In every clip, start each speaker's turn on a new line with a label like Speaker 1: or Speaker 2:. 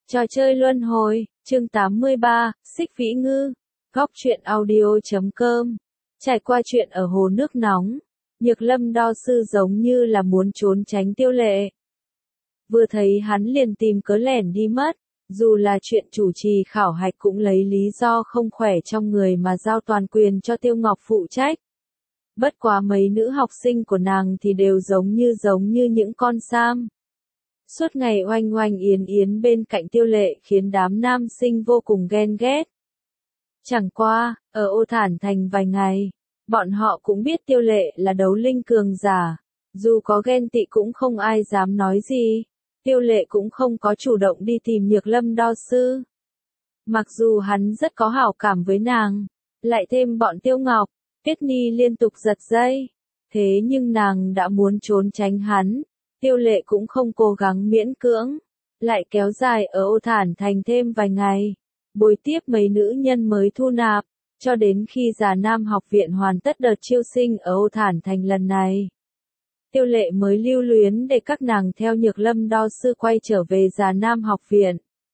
Speaker 1: Trò chơi luân hồi, chương 83, Xích Vĩ Ngư, Góc truyện audio.com. Trải qua chuyện ở hồ nước nóng, Nhược Lâm đo sư giống như là muốn trốn tránh Tiêu Lệ. Vừa thấy hắn liền tìm cớ lẻn đi mất, dù là chuyện chủ trì khảo hạch cũng lấy lý do không khỏe trong người mà giao toàn quyền cho Tiêu Ngọc phụ trách. Bất quá mấy nữ học sinh của nàng thì đều giống như những con sam. Suốt ngày oanh oanh yến yến bên cạnh Tiêu Lệ khiến đám nam sinh vô cùng ghen ghét. Chẳng qua, ở Ô Thản Thành vài ngày, bọn họ cũng biết Tiêu Lệ là đấu linh cường giả, dù có ghen tị cũng không ai dám nói gì. Tiêu Lệ cũng không có chủ động đi tìm Nhược Lâm đo sư. Mặc dù hắn rất có hảo cảm với nàng, lại thêm bọn Tiêu Ngọc, Tuyết Nhi liên tục giật dây, thế nhưng nàng đã muốn trốn tránh hắn. Tiêu Lệ cũng không cố gắng miễn cưỡng, lại kéo dài ở Ô Thản Thành thêm vài ngày, bồi tiếp mấy nữ nhân mới thu nạp, cho đến khi Già Nam học viện hoàn tất đợt chiêu sinh ở Ô Thản Thành lần này. Tiêu Lệ mới lưu luyến để các nàng theo Nhược Lâm đo sư quay trở về Già Nam học viện.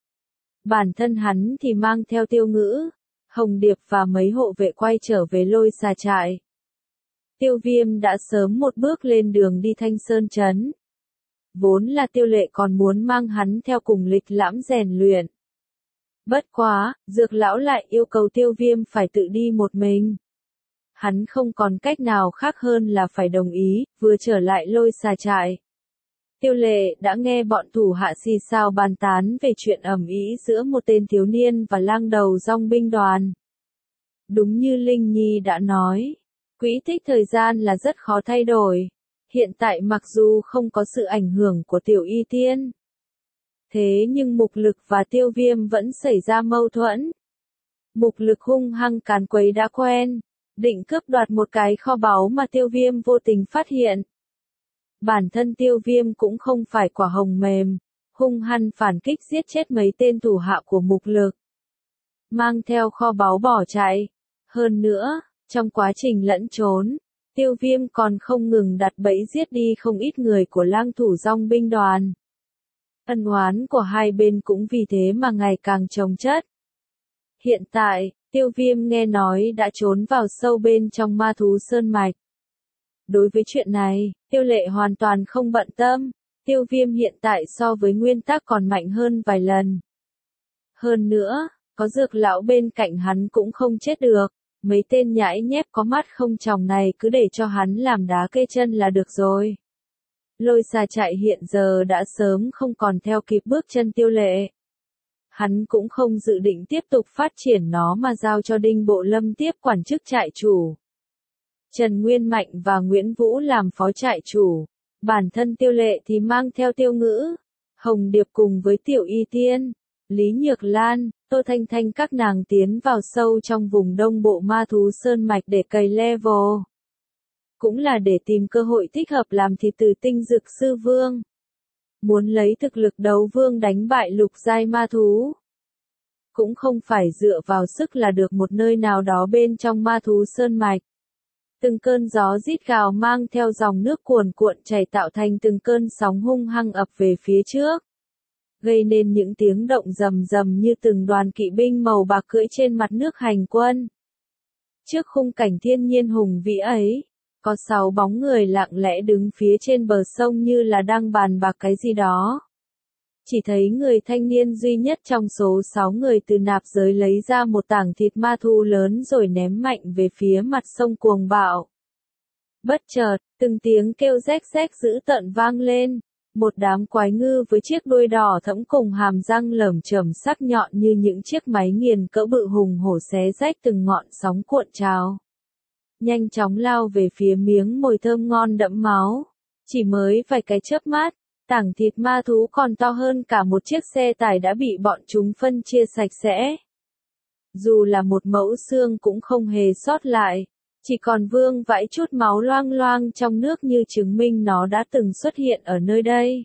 Speaker 1: Bản thân hắn thì mang theo Tiêu Ngữ, Hồng Điệp và mấy hộ vệ quay trở về Lôi Xà trại. Tiêu Viêm đã sớm một bước lên đường đi Thanh Sơn trấn. Vốn là Tiêu Lệ còn muốn mang hắn theo cùng lịch lãm rèn luyện. Bất quá, Dược lão lại yêu cầu Tiêu Viêm phải tự đi một mình. Hắn không còn cách nào khác hơn là phải đồng ý, vừa trở lại Lôi Xà trại. Tiêu Lệ đã nghe bọn thủ hạ xì xào bàn tán về chuyện ầm ĩ giữa một tên thiếu niên và lang đầu dong binh đoàn. Đúng như Linh Nhi đã nói, quỹ tích thời gian là rất khó thay đổi. Hiện tại mặc dù không có sự ảnh hưởng của Tiểu Y Tiên, thế nhưng Mục Lực và Tiêu Viêm vẫn xảy ra mâu thuẫn. Mục Lực hung hăng càn quấy đã quen, định cướp đoạt một cái kho báu mà Tiêu Viêm vô tình phát hiện. Bản thân Tiêu Viêm cũng không phải quả hồng mềm, hung hăng phản kích giết chết mấy tên thủ hạ của Mục Lực, mang theo kho báu bỏ chạy. Hơn nữa, trong quá trình lẫn trốn, Tiêu Viêm còn không ngừng đặt bẫy giết đi không ít người của lang thủ dong binh đoàn. Ân oán của hai bên cũng vì thế mà ngày càng chồng chất. Hiện tại, Tiêu Viêm nghe nói đã trốn vào sâu bên trong ma thú sơn mạch. Đối với chuyện này, Tiêu Lệ hoàn toàn không bận tâm. Tiêu Viêm hiện tại so với nguyên tắc còn mạnh hơn vài lần. Hơn nữa, có Dược lão bên cạnh hắn cũng không chết được. Mấy tên nhãi nhép có mắt không tròng này cứ để cho hắn làm đá kê chân là được rồi. Lôi Xà trại hiện giờ đã sớm không còn theo kịp bước chân Tiêu Lệ. Hắn cũng không dự định tiếp tục phát triển nó mà giao cho Đinh Bộ Lâm tiếp quản chức trại chủ. Trần Nguyên Mạnh và Nguyễn Vũ làm phó trại chủ. Bản thân Tiêu Lệ thì mang theo Tiêu Ngữ, Hồng Điệp cùng với Tiểu Y Tiên, Lý Nhược Lan, Tô Thanh Thanh các nàng tiến vào sâu trong vùng đông bộ ma thú sơn mạch để cày level. Cũng là để tìm cơ hội thích hợp làm thịt từ tinh dực sư vương. Muốn lấy thực lực đấu vương đánh bại lục giai ma thú. Cũng không phải dựa vào sức là được một nơi nào đó bên trong ma thú sơn mạch. Từng cơn gió rít gào mang theo dòng nước cuồn cuộn chảy tạo thành từng cơn sóng hung hăng ập về phía trước, gây nên những tiếng động rầm rầm như từng đoàn kỵ binh màu bạc cưỡi trên mặt nước hành quân. Trước khung cảnh thiên nhiên hùng vĩ ấy, có 6 bóng người lặng lẽ đứng phía trên bờ sông như là đang bàn bạc cái gì đó. Chỉ thấy người thanh niên duy nhất trong số 6 người từ nạp giới lấy ra một tảng thịt ma thú lớn rồi ném mạnh về phía mặt sông cuồng bạo. Bất chợt, từng tiếng kêu rách rách dữ tợn vang lên. Một đám quái ngư với chiếc đuôi đỏ thẫm cùng hàm răng lởm chởm sắc nhọn như những chiếc máy nghiền cỡ bự hùng hổ xé rách từng ngọn sóng cuộn trào. Nhanh chóng lao về phía miếng mồi thơm ngon đẫm máu. Chỉ mới vài cái chớp mắt, tảng thịt ma thú còn to hơn cả một chiếc xe tải đã bị bọn chúng phân chia sạch sẽ. Dù là một mẫu xương cũng không hề sót lại. Chỉ còn vương vãi chút máu loang loang trong nước như chứng minh nó đã từng xuất hiện ở nơi đây.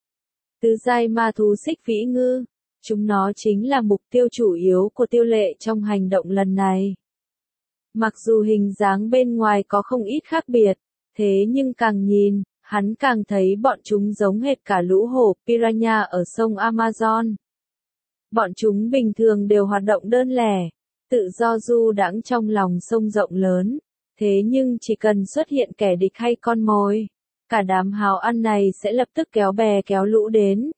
Speaker 1: Tứ giai ma thú Xích Vĩ Ngư, chúng nó chính là mục tiêu chủ yếu của Tiêu Lệ trong hành động lần này. Mặc dù hình dáng bên ngoài có không ít khác biệt, thế nhưng càng nhìn, hắn càng thấy bọn chúng giống hệt cả lũ hổ piranha ở sông Amazon. Bọn chúng bình thường đều hoạt động đơn lẻ, tự do du đãng trong lòng sông rộng lớn. Thế nhưng chỉ cần xuất hiện kẻ địch hay con mồi, cả đám háo ăn này sẽ lập tức kéo bè kéo lũ đến.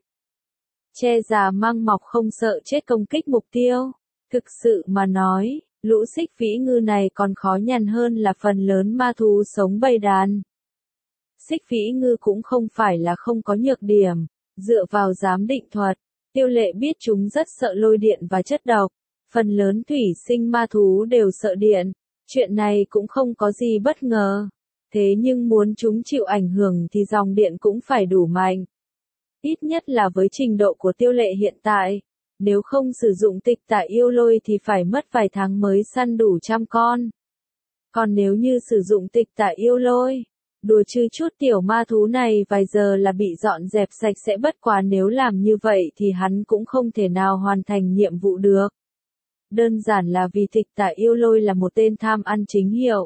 Speaker 1: Che già mang mọc không sợ chết công kích mục tiêu. Thực sự mà nói, lũ xích vĩ ngư này còn khó nhằn hơn là phần lớn ma thú sống bầy đàn. Xích vĩ ngư cũng không phải là không có nhược điểm, dựa vào giám định thuật, Tiêu Lệ biết chúng rất sợ lôi điện và chất độc. Phần lớn thủy sinh ma thú đều sợ điện, chuyện này cũng không có gì bất ngờ. Thế nhưng muốn chúng chịu ảnh hưởng thì dòng điện cũng phải đủ mạnh. Ít nhất là với trình độ của Tiêu Lệ hiện tại, nếu không sử dụng tịch tại yêu lôi thì phải mất vài tháng mới săn đủ 100 con. Còn nếu như sử dụng tịch tại yêu lôi, đùa chứ chút tiểu ma thú này vài giờ là bị dọn dẹp sạch sẽ, bất quá nếu làm như vậy thì hắn cũng không thể nào hoàn thành nhiệm vụ được. Đơn giản là vì tịch tại yêu lôi là một tên tham ăn chính hiệu.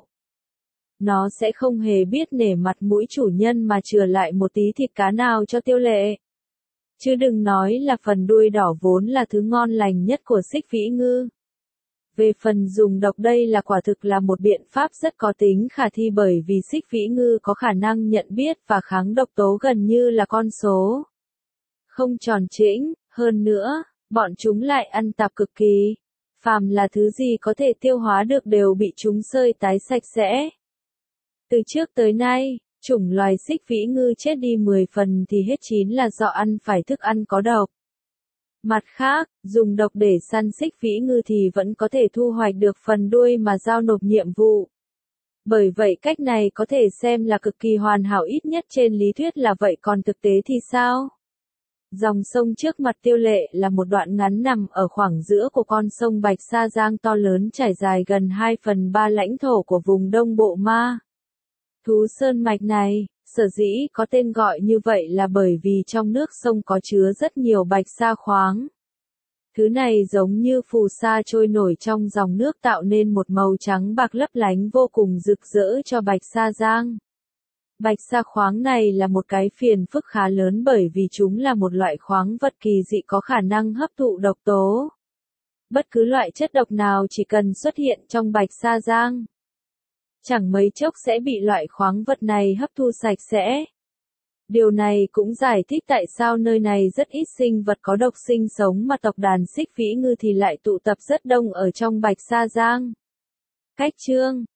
Speaker 1: Nó sẽ không hề biết nể mặt mũi chủ nhân mà chừa lại một tí thịt cá nào cho Tiêu Lệ. Chứ đừng nói là phần đuôi đỏ vốn là thứ ngon lành nhất của xích vĩ ngư. Về phần dùng độc, đây là quả thực là một biện pháp rất có tính khả thi, bởi vì xích vĩ ngư có khả năng nhận biết và kháng độc tố gần như là con số không tròn chỉnh. Hơn nữa, bọn chúng lại ăn tạp cực kỳ. Phàm là thứ gì có thể tiêu hóa được đều bị chúng sơi tái sạch sẽ. Từ trước tới nay, chủng loài xích vĩ ngư chết đi 10 phần thì hết 9 là do ăn phải thức ăn có độc. Mặt khác, dùng độc để săn xích vĩ ngư thì vẫn có thể thu hoạch được phần đuôi mà giao nộp nhiệm vụ. Bởi vậy cách này có thể xem là cực kỳ hoàn hảo, ít nhất trên lý thuyết là vậy, còn thực tế thì sao? Dòng sông trước mặt Tiêu Lệ là một đoạn ngắn nằm ở khoảng giữa của con sông Bạch Sa Giang to lớn, trải dài gần 2/3 lãnh thổ của vùng Đông Bộ Ma Thú Sơn Mạch này. Sở dĩ có tên gọi như vậy là bởi vì trong nước sông có chứa rất nhiều bạch sa khoáng. Thứ này giống như phù sa trôi nổi trong dòng nước, tạo nên một màu trắng bạc lấp lánh vô cùng rực rỡ cho Bạch Sa Giang. Bạch sa khoáng này là một cái phiền phức khá lớn bởi vì chúng là một loại khoáng vật kỳ dị có khả năng hấp thụ độc tố. Bất cứ loại chất độc nào chỉ cần xuất hiện trong Bạch Sa Giang, chẳng mấy chốc sẽ bị loại khoáng vật này hấp thu sạch sẽ. Điều này cũng giải thích tại sao nơi này rất ít sinh vật có độc sinh sống mà tộc đàn xích vĩ ngư thì lại tụ tập rất đông ở trong Bạch Sa Giang. Cách chương